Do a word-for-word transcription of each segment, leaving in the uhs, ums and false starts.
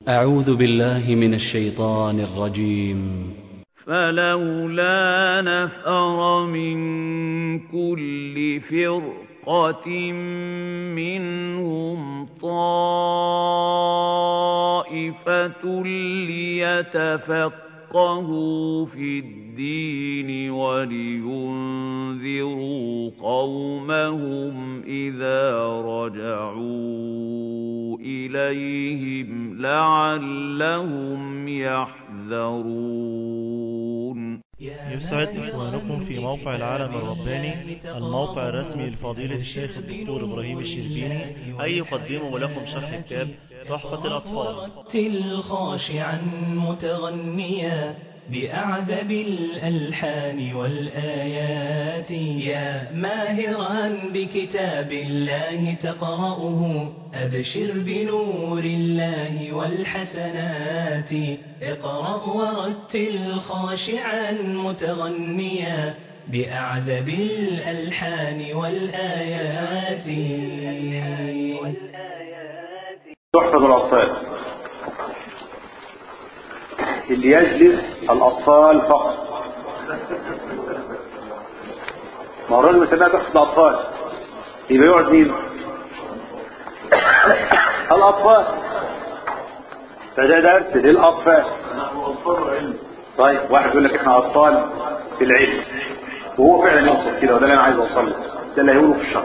أعوذ بالله من الشيطان الرجيم. فلولا نفر من كل فرقة منهم طائفة ليتفقهوا في الدين ولينذروا قومهم إذا رجعوا إليهم لعلهم يحذرون. يسعد إخوانكم في موقع العالم الرباني، الموقع الرسمي لفضيلة الشيخ الدكتور إبراهيم الشربيني، أن يقدموا لكم شرح كتاب تحفة الأطفال. رتل خاشعا متغنيا بأعذب الألحان والآيات، يا ماهرا بكتاب الله تقرأه أبشر بنور الله والحسنات. اقرأ ورتل خاشعا متغنيا بأعذب الألحان والآيات. تحفظ الأطفال اللي يجلس الأطفال فقط. ما هو الراجل مسميها تحفظ الأطفال، يبقى يقعد مين؟ الأطفال. فده درس للأطفال. طيب واحد يقول لك احنا أطفال في العلم، وهو فعلا يوصل كده، وده اللي أنا عايز أوصل له، ده اللي هيقوله في الشرح.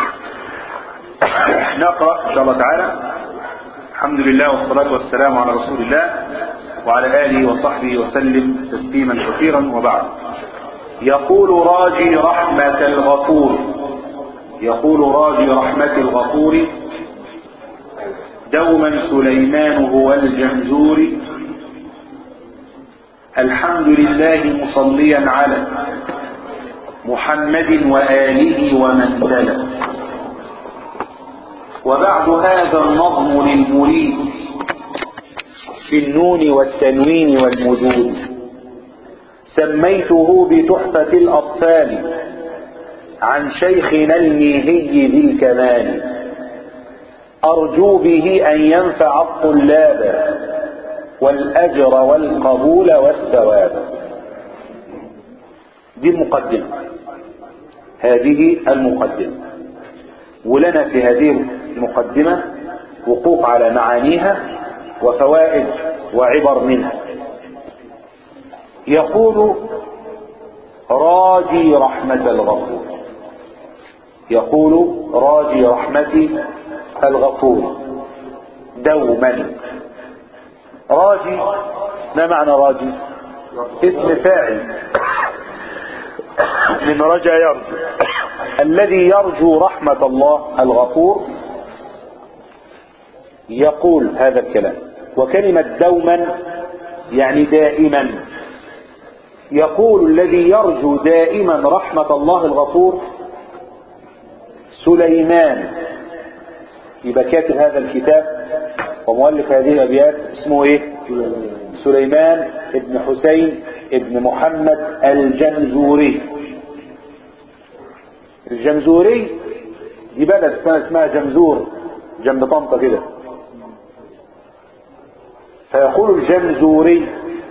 نقرأ إن شاء الله تعالى. الحمد لله والصلاة والسلام على رسول الله وعلى آله وصحبه وسلم تسليما كثيرا، وبعد. يقول راجي رحمة الغفور، يقول راجي رحمة الغفور دوما سليمان هو الجمزوري، الحمد لله مصليا على محمد وآله ومن تلا. وبعد هذا النظم للمريد في النون والتنوين والمدود، سميته بتحفة الأطفال عن شيخنا الميهي ذي الكمال، أرجو به أن ينفع الطلاب والأجر والقبول والثواب. دي المقدمة، هذه المقدمة، ولنا في هذه المقدمة وقوف على معانيها وفوائد وعبر منها. يقول راجي رحمة الغفور، يقول راجي رحمة الغفور دوما. راجي ما معنى راجي؟ اسم فاعل من رجا يرجو، الذي يرجو رحمة الله الغفور يقول هذا الكلام. وكلمة دوما يعني دائما. يقول الذي يرجو دائما رحمة الله الغفور سليمان، يبقى كاتب هذا الكتاب ومؤلف هذه الأبيات اسمه ايه؟ سليمان ابن حسين ابن محمد الجمزوري. الجمزوري دي بلد اسمها جمزور جنب طنطا كده، فيقول الجمزوري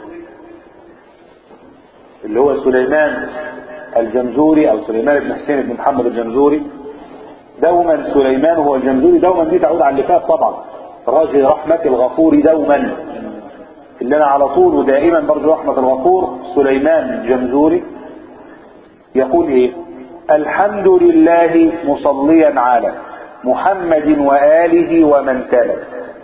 اللي هو سليمان الجمزوري او سليمان بن حسين بن محمد الجمزوري. دوما سليمان هو الجمزوري، دوما دي تعود على اللي فات طبعا. راجي رحمة الغفور دوما، اللي انا على طول ودائما برجو رحمة الغفور سليمان الجمزوري. يقول ايه؟ الحمد لله مصليا على محمد وآله ومن تلا.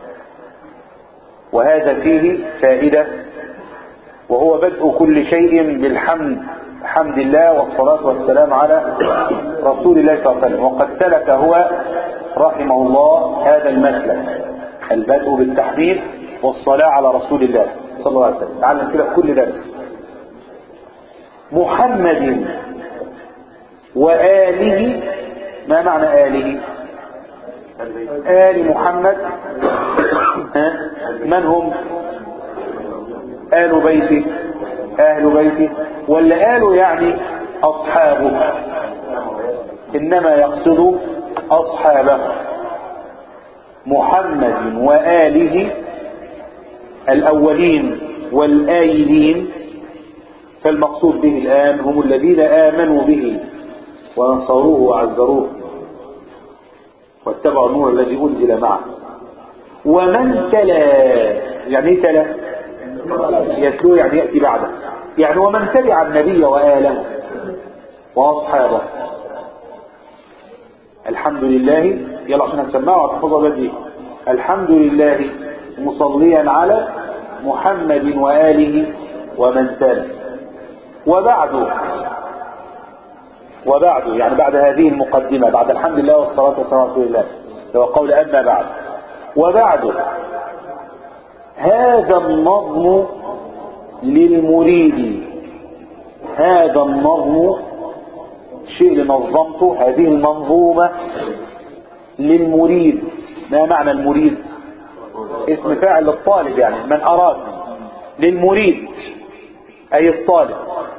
وهذا فيه فائدة، وهو بدء كل شيء بالحمد، حمد الله والصلاة والسلام على رسول الله صلى الله عليه وسلم. وقد سلك هو رحمه الله هذا المسلك، البدء بالتحميد والصلاة على رسول الله صلى الله عليه وسلم. تعلم كده في كل درس. محمد وآله، ما معنى آله؟ آل محمد من هم؟ آل بيته، أهل بيته، ولا آل يعني أصحابه؟ إنما يقصد أصحابه. محمد وآله الأولين والآيلين، فالمقصود به الآن هم الذين آمنوا به ونصروه وعزروه واتبعوا النور الذي أنزل معه. ومن تلا، يعني ايه تلا؟ يتلو يعني يأتي بعده، يعني ومن تبع النبي وآله وأصحابه. الحمد لله، يلا عشان هنسمعه وهتحفظها بدري. الحمد لله مصليا على محمد وآله ومن تلا. وبعد وبعد يعني بعد هذه المقدمة، بعد الحمد لله والصلاة والسلام على رسول الله، هو قول أما بعد. وبعد هذا النظم للمريد، هذا النظم شيء اللي نظمته، هذه المنظومة للمريد. ما معنى المريد؟ اسم فاعل للطالب، يعني من أراد، للمريد أي الطالب.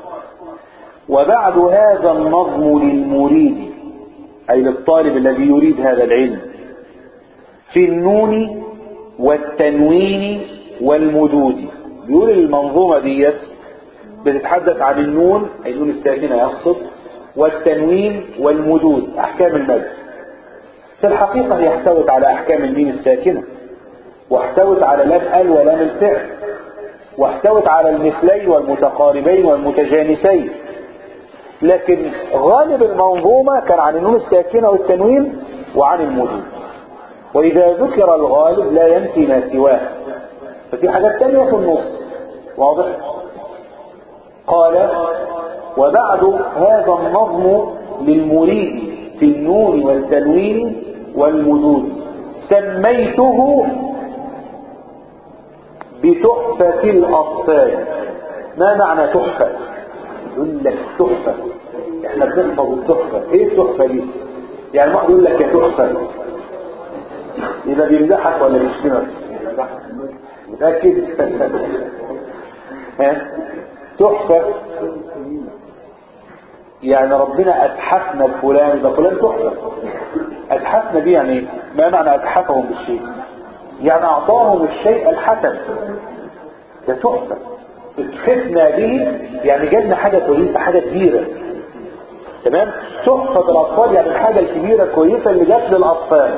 وبعد هذا النظم للمريد أي للطالب الذي يريد هذا العلم، في النون والتنوين والمدود. بيقول المنظومة ديت بتتحدث عن النون أي النون الساكنة يقصد، والتنوين والمدود أحكام المد. في الحقيقة هي احتوت على أحكام الميم الساكنة، واحتوت على لام ال ولام الفعل، واحتوت على المثلين والمتقاربين والمتجانسين. لكن غالب المنظومة كان عن النون الساكنة والتنوين وعن المدود. وإذا ذكر الغالب لا ينفي ما سواه، ففي حاجات تانية في النص. واضح؟ قال وبعد هذا النظم للمريد في النون والتنوين والمدود سميته بتحفة الأطفال. ما معنى تحفة؟ يقول لك تحفة، احنا بنحفظ التحفة. ايه التحفة دي؟ يعني واحد يقول لك يا تحفة، يبقى بيمدحك ولا بيشتمك؟ متأكد؟ ها؟ تحفة يعني ربنا أتحفنا بفلان، ده فلان تحفة. أتحفنا دي يعني ما معنى أتحفهم بالشيء؟ يعني أعطاهم الشيء الحسن، ده تحفة. اتحفنا به يعني جالنا حاجة كويسة، حاجة كبيرة. تمام؟ تحفة الأطفال يعني الحاجة الكبيرة كويسة اللي جات للأطفال.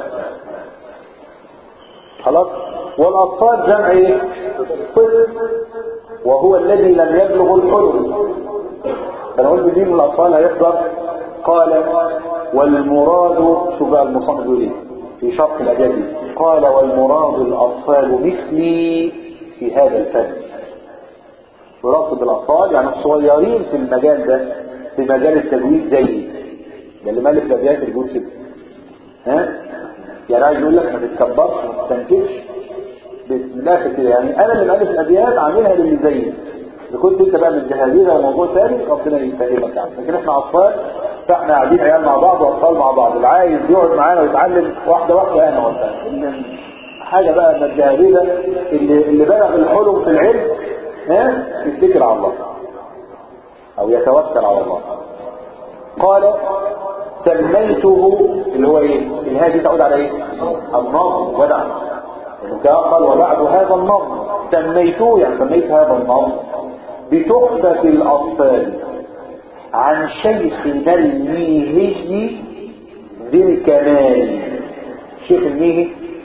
خلاص؟ والأطفال جمع ايه؟ طفل، وهو الذي لم يبلغ الحلم. أنا قلت مين من الأطفال هيحضر؟ قال والمراد، شو بقى المصنف يقول ايه في شرح الأبيات دي؟ قال والمراد الأطفال مثلي في هذا الفن. ورصد الأطفال يعني الصغيرين في المجال ده، في مجال التجويد زي ده اللي مالك الأبيات اللي بيقول كده. ها؟ يعني عايز يقول لك ما تتكبرش ما تستنكفش من الاخر كده. يعني انا اللي مالف الابيات عاملها للي زيي، اذا كنت انت بقى من جهازيها وموضوع ثاني ربنا يفهمك يعني. لكن احنا اطفال، فاحنا قاعدين عيال مع بعض واطفال مع بعض، اللي عايز يقعد معانا ويتعلم واحده واحده انا وانت. حاجه بقى من الجهازيه اللي اللي بلغ الحلم في العلم ها يتكل على الله او يتوكل على الله. قال سميته اللي هو ايه؟ الهادي تعود على ايه؟ النظم. ودع قال وبعد هذا النظم سميته يعني سميت هذا النظم بتحفة الأطفال عن شيخنا الميهي ذي الكمال. شيخ الميهي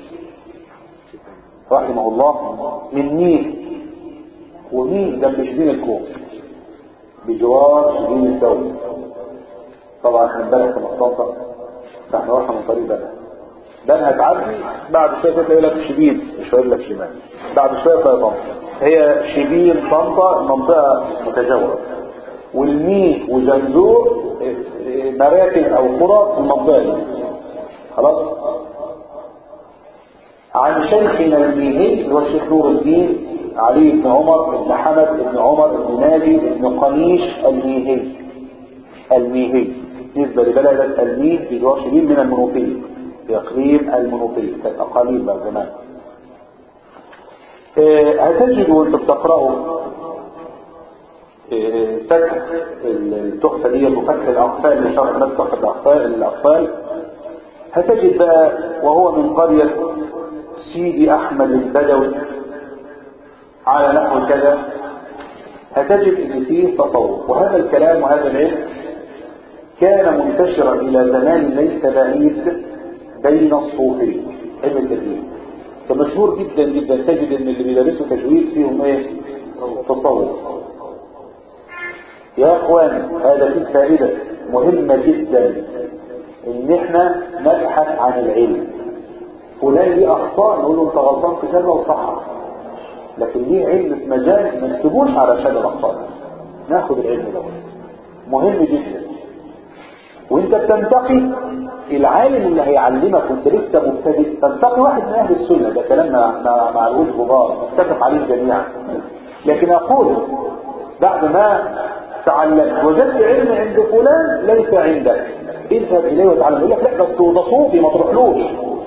رحمه الله من ميه، وميه جنب شبين الكوم بجوار شبين الدولة. طبعا احنا بلد في مصطفى، فاحنا رحنا من طريق بلد بلد هتعدي بعد شوية تلاقي لك شبين، مش هقول لك شمال، بعد شوية تلاقي طنطا. هي شبين طنطا منطقة متجاورة، والميه وجنزور مراكز او قرى في المنطقة دي. خلاص. عن شيخنا الميهي اللي هو الشيخ نور الدين علي بن عمر بن حمد بن عمر بن ناجي بن قنيش الميهي. الميهي نسبة لبلدة الميه بجوار شبين من المنوفية، بإقليم المنوفية، كانت أقاليم بقى زمان. اه هتجد وانت بتقرأوا اه فتح التحفة دي وفتح الأطفال لشرح نفس تحفة الأطفال الأطفال هتجد بقى وهو من قرية سيدي أحمد البدوي على نحو كذا، هتجد ان فيه تصوف. وهذا الكلام وهذا العلم كان منتشرا الى زمان ليس بعيد بين الصوفيه. علم التجويد فمشهور جدا جدا، تجد ان اللي بيدرسوا تجويد فيهم ايه؟ تصوف. يا اخوان هذا فيه فائده مهمه جدا، ان احنا نبحث عن العلم. فلان ليه اخطاء نقول له انت غلطان في كذا وصحح، لكن ليه علم في مجال ما نسيبوش علشان الاخطاء، ناخد العلم ده مهم جدا. وانت بتنتقي العالم اللي هيعلمك وانت لسه مبتدئ، تنتقي واحد من اهل السنه، ده كلامنا مع, مع الوجه كبار نتفق عليه جميعا. لكن اقول بعد ما تعلمت وجدت علم عند فلان ليس عندك، اذهب اليه وتعلم. يقول لك لا ده صوفي ما تروحلوش،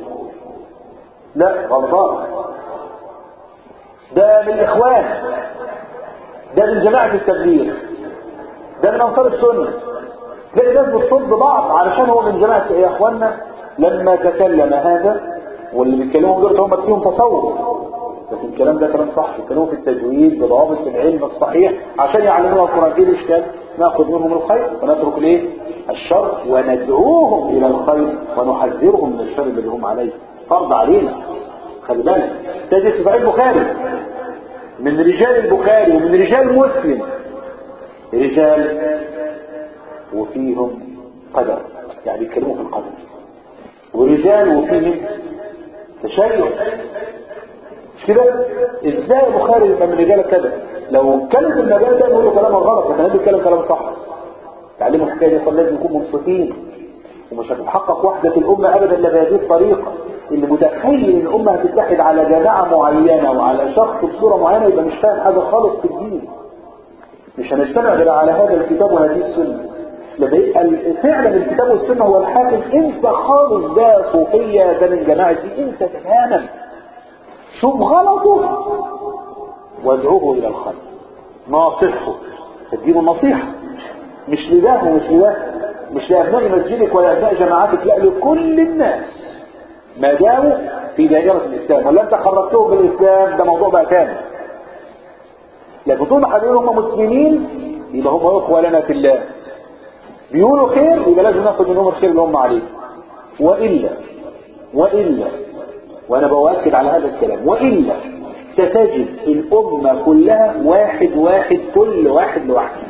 لا غلطان، ده من الاخوان، ده من جماعه التبليغ، ده من انصار السنه. تلاقي ناس بتصد بعض علشان هو من جماعه. يا اخوانا لما تكلم هذا واللي بيتكلموا دول هم فيهم تصور، لكن الكلام ده كلام صح، بيتكلموا في التجويد بضوابط العلم الصحيح عشان يعلمونا القران. ايه الاشكال؟ ناخذ منهم الخير ونترك الايه؟ الشر، وندعوهم الى الخير ونحذرهم من الشر اللي هم عليه. فرض علينا. خلي بالك تجد في صحيح البخاري من رجال البخاري ومن رجال مسلم رجال وفيهم قدر، يعني بيتكلموا في القدر، ورجال وفيهم تشيع. مش كده؟ ازاي البخاري يبقى من رجال كده؟ لو اتكلم في المجال ده نقول له كلام غلط، لكن هو بيتكلم كلام صح. تعلموا الحكايه دي، لازم نكون منصفين، ومش هتتحقق وحده الامه ابدا الا بهذه الطريقه. اللي متخيل ان الامه هتتحد على جماعه معينه وعلى شخص بصوره معينه يبقى مش فاهم حاجه خالص في الدين. مش هنجتمع غير على هذا الكتاب وهذه السنه. لما يبقى فعلا الكتاب والسنه هو الحاكم، انت خالص ده صوفيه، ده من جماعه دي، انت تماما شوف غلطه وادعوه الى الخير، ناصحه، تديله النصيحه، مش لله ومش لله، مش لابناء مسجدك ولا ابناء جماعتك، لا لكل الناس ما داموا في دائره الاسلام. ولا انت خرجتهم بالاسلام ده موضوع بقى تاني. لكن طول ما حبيبهم هم مسلمين يبقى هم اخوه لنا في الله، بيقولوا خير يبقى لازم ناخد منهم الخير اللي هم عليه. والا والا وانا بؤكد على هذا الكلام، والا ستجد الامه كلها واحد واحد، كل واحد لوحده.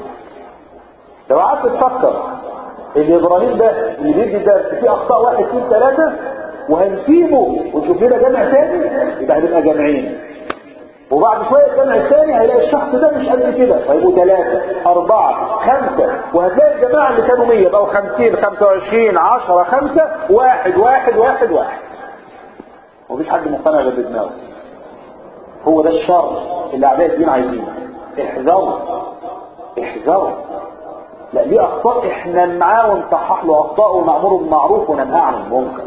لو قعدت تفكر ان ابراهيم ده اللي بيجي ده فيه اخطاء واحد اثنين ثلاثه وهنسيبه ونشوف لنا جمع ثاني، يبقى هنبقى جامعين. وبعد شويه الجمع الثاني هيلاقي الشخص ده مش قد كده، فيبقوا ثلاثه اربعه خمسه، وهتلاقي الجماعه اللي كانوا مية بقوا خمسين خمسة وعشرين عشرة خمسة واحد واحد واحد واحد. ومفيش حد مقتنع غير بدماغه. هو ده الشر اللي اعداء الدين عايزينه. احذروا احذروا. لا ليه اخطاء احنا معاه ونصحح له اخطاءه ونامره بالمعروف وننهى عن المنكر.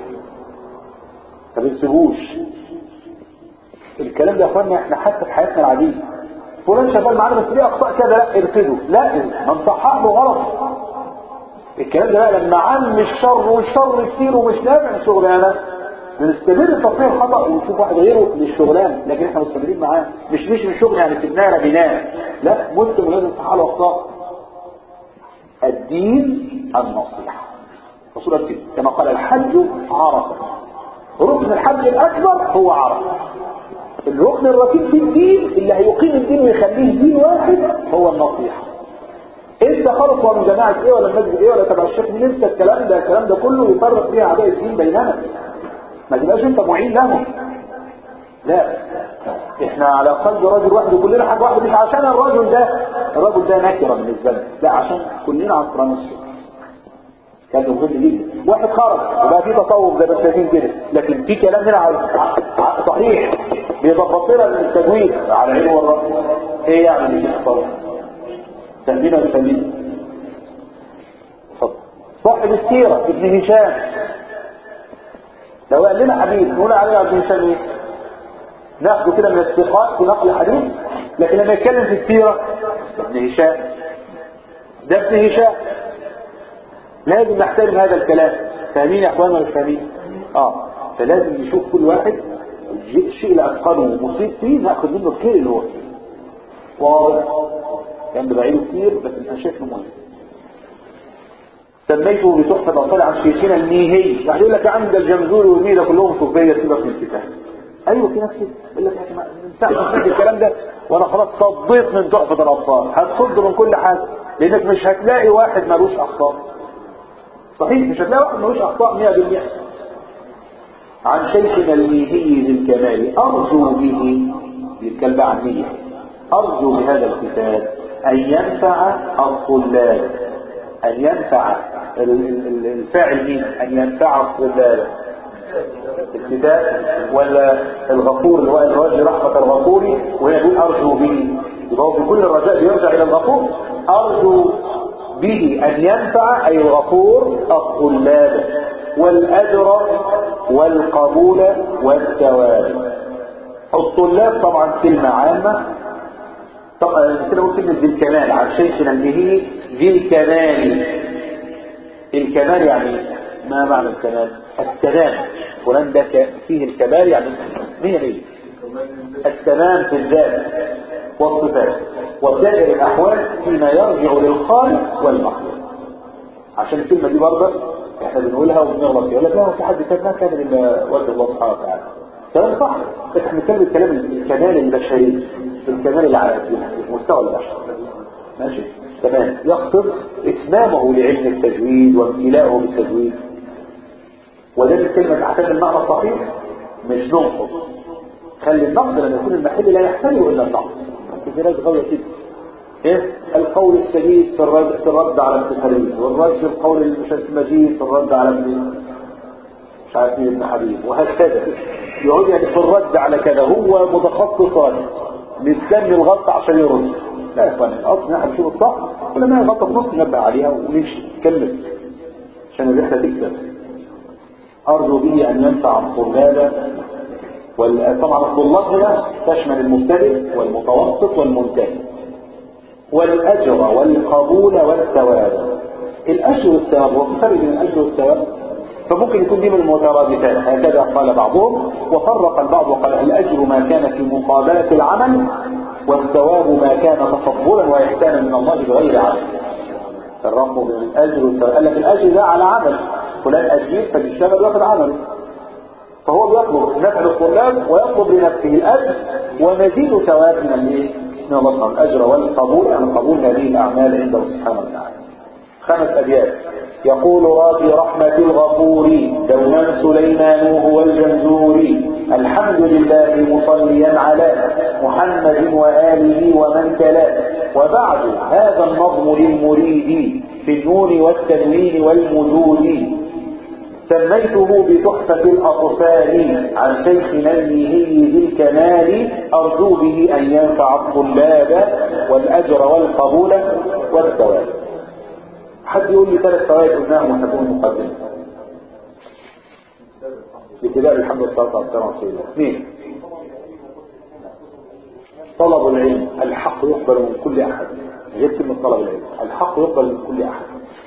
ما بنسيبوش. الكلام ده يا اخوانا احنا حتى في حياتنا العاديه، فلان شغال معانا بس ليه اخطاء كده، لا ارفضه، لا ما نصحح له غلط. الكلام ده بقى لما عم الشر والشر كتير ومش نافع الشغلانه بنستمر في تصحيح الخطا ونشوف واحد غيره للشغلانه، لكن احنا مستمرين معاه. مش مش من الشغل يعني سيبناه رميناه، لا مسلم لازم نصحح له اخطاء. الدين النصيحه. الرسول قال كده كما قال الحج عرفه. ركن الحج الاكبر هو عرفه. الركن الركيب في الدين اللي هيقيم الدين ويخليه دين واحد هو النصيحه. انت خالص ولا من جماعه ايه ولا المسجد ايه ولا تبع الشيخ مين، انت الكلام ده الكلام ده كله يفرق بيه اعداء الدين بيننا. ما تبقاش انت معين لهم، لا احنا على قلب رجل واحد وكلنا حاجه واحده، مش عشان الرجل ده الرجل ده نكره بالنسبه لنا، لا عشان كلنا عن قران السنه. كان مهم جدا. واحد خرج وبقى فيه تصوف زي ما شايفين كده، لكن في كلام هنا صحيح بيضبط لنا التجويد على عينه والراس. ايه يعني اللي بيحصل؟ تهدينا وتهدينا. صاحب السيره ابن هشام لو قال لنا حديث نقول عليه ابن هشام ايه؟ ناخده كده من الثقات في نقل الحديث، لكن لما يتكلم في السيره ابن هشام ده ابن هشام لازم نحترم هذا الكلام. فاهمين يا اخوان ولا مش فاهمين؟ اه فلازم نشوف كل واحد الشيء اللي اتقنه مصيب فيه ناخذ منه الخير اللي هو فيه. واضح؟ كان بعيده كتير بس انت شايفه مهم. سميته بتحفة الأطفال عن شيخنا الميهي. واحد يقول لك يا عم ده الجمزوري والميهي ده كلهم صوفية، سيبك من الكتاب. ايوه في ناس كده يقول لك ما ينفعش الكلام ده وانا خلاص صديت من تحفة الأطفال. هتصد من كل حاجة لانك مش هتلاقي واحد مالوش اخطاء. صحيح مش هتلاقي واحد مالوش اخطاء مية بالمية. عن شيخنا الميهي بالكمال ارجو به، بالكلمة عن مية، ارجو بهذا الكتاب ان ينفع الطلاب، ان ينفع الفاعل مين؟ ان ينفع الطلاب الكتاب ولا الغفور اللي هو الرجل رحمة الغفوري، وهي يقول ارجو به، يبقى هو في كل الرجاء بيرجع الى الغفور. ارجو به ان ينفع اي الغفور الطلاب والاجر والقبول والثواب. الطلاب طبعا كلمة عامة، طبعا كده نقول كلمة ذي الكمال عن شيخنا المهي ذي الكمال. الكمال يعني ما معنى الكمال؟ التمام. فلان ده فيه الكمال يعني مية مية، التمام في الذات والصفات وسائر الأحوال فيما يرجع للخالق والمخلوق. عشان الكلمة دي برضه احنا بنقولها وبنغلط فيها، يقول لك لا هو في حد كان ما كان الا وجه الله سبحانه وتعالى. كلام صح، بس احنا بنتكلم الكلام الكمال البشري، الكمال اللي على مستوى البشر. ماشي تمام. يقصد اتمامه لعلم التجويد وامتلاءه بالتجويد، وده الكلمة تحتاج المعنى الصحيح مش ننقض. خلي النقد لما يكون المحل لا يحتاج الا النقد، بس في ناس غاوية كده ايه القول السديد في الرد, في الرد على التفريد، والرد القول المجيد في الرد على ابن مش عارف مين ابن حبيب، وهكذا يقعد يعني في الرد على كذا. هو متخصص مستني الغلطة عشان يرد. لا يا اخوان اصلا احنا بنشوف الصح ولما الغلطة في نص ننبه عليها ونمشي نكمل عشان الرحلة تكتب. ارجو به ان ينفع الطلاب، وطبعا الطلاب هنا تشمل المبتدئ والمتوسط والمنتهي، والاجر والقبول والثواب. الاجر والثواب هو فرق بين الاجر والثواب، فممكن يكون دي من المترادفات هكذا قال بعضهم، وفرق البعض وقال الاجر ما كان في مقابلة العمل، والثواب ما كان تفضلا واحسانا من الله بغير عمل. فرقوا بين الاجر والثواب. قال لك الاجر ده على عمل، فلان اجير فبيشتغل وياخد عمله، فهو بيطلب نفع الطلاب ويطلب لنفسه الاجر ومزيد ثواب من الايه؟ من الله سبحانه. الاجر والقبول يعني قبول هذه الاعمال عنده سبحانه وتعالى. خمس ابيات. يقول راجي رحمة الغفور دوما سليمان هو الجنزوري الحمد لله مصليا على محمد وآله ومن تلاه. وبعد هذا النظم للمريد في النون والتنوين والمدود سميته بتحفة الأطفال عن شيخنا الميهي بالكمال أرجو به أن ينفع الطلاب والأجر والقبول والثواب. حد يقول لي ثلاث فوائد قلناهم واحنا كنا مقدمين لكتاب الحمد والصلاة والسلام على رسول الله. اثنين، طلب العلم. الحق يقبل من كل أحد، غير كلمة طلب العلم، الحق يقبل من كل أحد.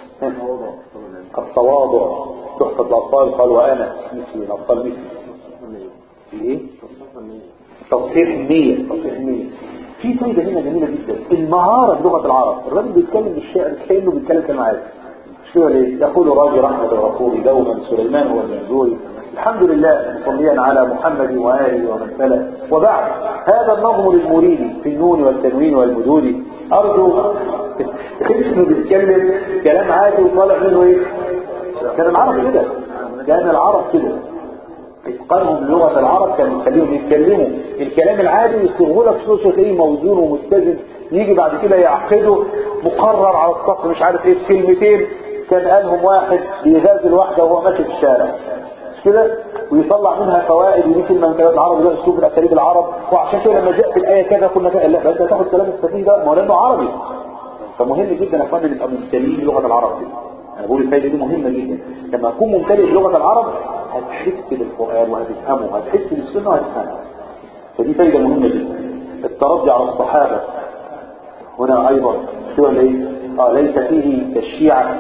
التواضع. تحفة الأطفال قال وأنا مثلي الأطفال مثلي. ايه؟ تصحيح النية. تصحيح النية. في فايدة هنا جميلة جدا، المهارة بلغة العرب. الراجل بيتكلم بالشعر كأنه بيتكلم كلمة عادي. شو ليه؟ يقول راجي رحمة الغفور دوما سليمان هو الجنزوري الحمد لله مصليا على محمد وآله ومن تلا. وبعد هذا النظم للمريد في النون والتنوين والمدود أرجو انه بيتكلم كلام عادي وطالع منه ايه؟ كلام عربي كده، لأن العرب كده اتقانهم لغة العرب كانوا يخليهم يتكلموا الكلام العادي يصيغوا لك صوت تلاقيه موزون ومتزن، يجي بعد كده يعقده مقرر على السطر مش عارف ايه كلمتين كان قالهم واحد بيغازل واحدة وهو ماشي في الشارع كده ويطلع منها فوائد. ودي كلمة من كلام العرب ده اسلوب الاساليب العرب. وعشان كده لما جاءت الايه كذا كنا كده لا بس تاخد كلام السفيه ده ما هو لانه عربي. فمهم جدا يا اخوانا نبقى ممتلئين بلغة العرب دي. انا بقول الفايده دي مهمه جدا. لما اكون ممتلئ بلغه العرب هتحس بالقران وهتفهمه وهتحس بالسنه وهتفهمه. فدي فايده مهمه جدا. الترضي على الصحابه هنا ايضا شو ايه؟ اه ليس فيه الشيعه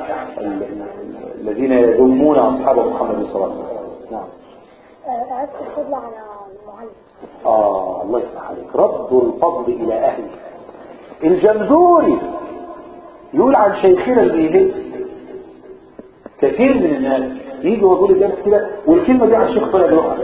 الذين يذمون اصحاب محمد صلى الله عليه وسلم. نعم. أردت الفضل على آه الله يفتح عليك، رد الفضل إلى أهله. الجمزوري يقول عن شيخنا الميلي، كثير من الناس يجي ويقول الجمس كده والكلمة دي عن الشيخ طلع بيقع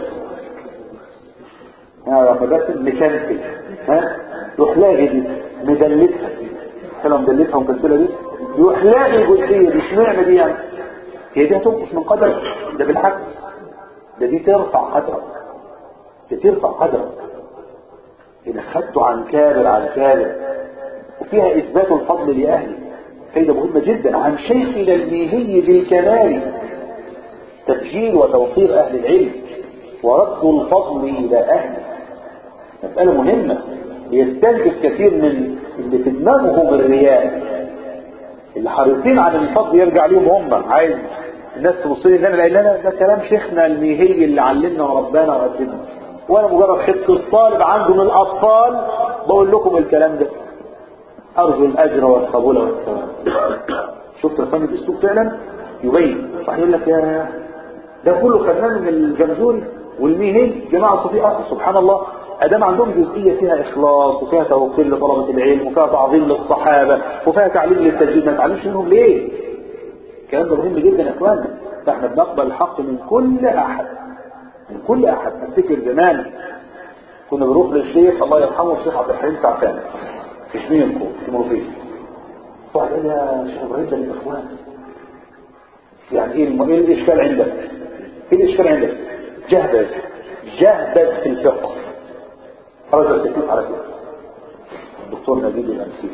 يعني فبس مكانتي ها يروح لاقي دي مدلتها حلوة مدلتها ومكنتلة دي يروح لاقي الجزئية دي اشمعنى دي يعني هي دي هتنقص من قدرك؟ ده بالعكس، ده دي ترفع قدرك، دي ترفع قدرك إذا خدته عن كابر عن كابر، وفيها إثبات الفضل لأهله. فإذا مهمة جدا. عن شيخنا الميهي بالكمال، تبجيل وتوصيل أهل العلم ورد الفضل إلى أهله، مسألة مهمة. يستنجد كثير من اللي في دماغهم الرياء، اللي حريصين على الفضل يرجع لهم هم، عايز الناس توصل لنا لأن أنا ده كلام شيخنا الميهي اللي علمنا وربنا وقدمنا، وانا مجرد خدت الطالب عنده من الاطفال بقول لكم الكلام ده، ارجو الاجر والقبول والثواب. شفت رسام الاسلوب فعلا يبين. صح يقول لك يا ده كله خدناه من الجمزوري والميهي جماعه صفيه. سبحان الله، ادام عندهم جزئيه فيها اخلاص وفيها توقير لطلبه العلم وفيها تعظيم للصحابه وفيها تعليم للتجديد، ما نتعلمش منهم ليه؟ الكلام ده مهم جدا يا اخوانا. فاحنا بنقبل الحق من كل احد، من كل احد. افتكر زمان كنا بنروح للشيخ الله يرحمه الشيخ عبد الحليم سعفان في شمينكو في منوفيه. فقال قال يا شيخ ابراهيم ده للاخوان يعني ايه الم... ايه الاشكال عندك؟ ايه الاشكال عندك؟ جهبذ جهبذ في الفقه. رجل التكليف على كده الدكتور نجيب الامسي،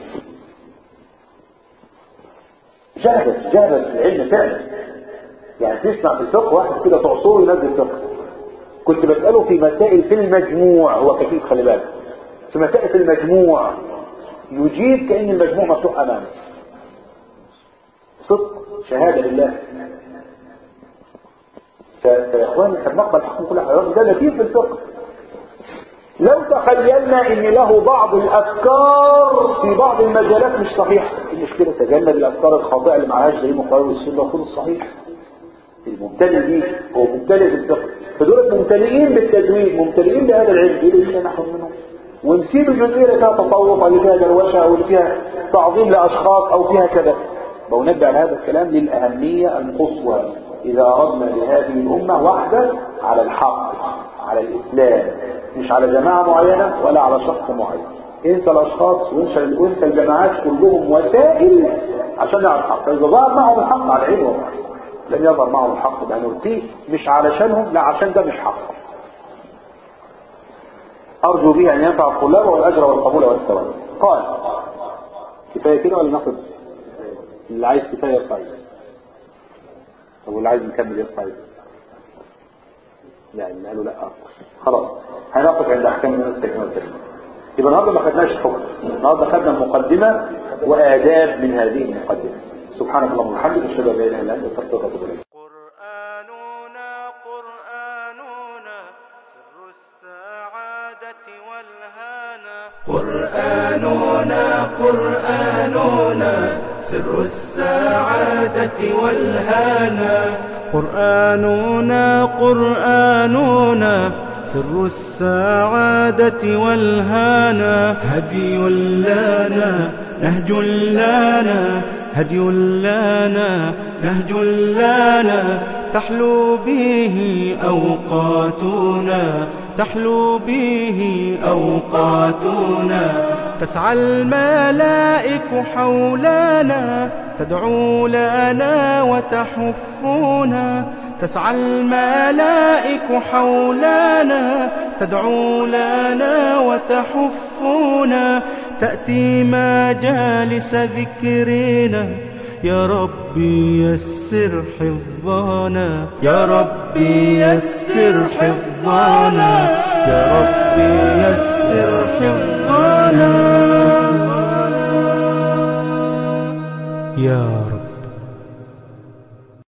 جهبذ جهبذ في العلم فعلا. يعني تسمع في الفقه واحد كده تعصوه ينزل فقه. كنت بسأله في مسائل في المجموع، هو كثير خلي بالك، في مسائل في المجموع يجيب كأن المجموع مفتوح أمامه. صدق شهادة لله. فيا إخواني احنا بنقبل حق كل حيوان، ده لطيف في الفقه. لو تخيلنا ان له بعض الافكار في بعض المجالات مش صحيحة، المشكلة تجنب الافكار الخاطئة اللي معهاش دليل مقارن السنة وخذ الصحيح. الممتلئ دي هو ممتلئ بالفقه، فدول ممتلئين بالتجويد، ممتلئين بهذا العلم، يقولوا لنا نحن منهم. ونسيب الجزئيه اللي فيها تطوف او اللي فيها دروشه او اللي فيها تعظيم لاشخاص او فيها كذا. بنبه على هذا الكلام للاهميه القصوى اذا اردنا لهذه الامه وحده على الحق، على الاسلام، مش على جماعه معينه ولا على شخص معين. انسى الاشخاص وانسى الجماعات، كلهم وسائل عشان نعرف الحق. اذا ظهر معهم الحق على العين والراس، لم يظهر معهم الحق بأن نلقيه مش علشانهم، لا عشان ده مش حق. أرجو به أن ينفع الطلاب والأجر والقبول والثواب. قال كفاية كده ولا ناخد اللي عايز كفاية يصعيد؟ طب واللي عايز نكمل يصعيد؟ لا اللي قالوا لا خلاص هنقف عند أحكام الناس تكمل كلمة. يبقى النهارده ما خدناش حكم، النهارده خدنا مقدمة وآداب من هذه المقدمة. سبحانك اللهم وبحمدك اشهد ان لا اله الا انت استغفرك واتوب اليك. قرآننا قرآننا سر السعادة والهانا، قرآننا قرآننا سر السعادة والهانا، قرآننا قرآننا سر السعادة والهانا، هدي لنا نهج لنا هدي لنا نهج لنا، تحلو به أوقاتنا تحلو به أوقاتنا، تسعى الملائك حولنا تدعو لنا وتحفنا، تسعى الملائك حولنا تدعو لنا وتحفنا، تأتي مجالس ذكرنا يا ربي يسر حفظنا، يا ربي يسر حفظنا، يا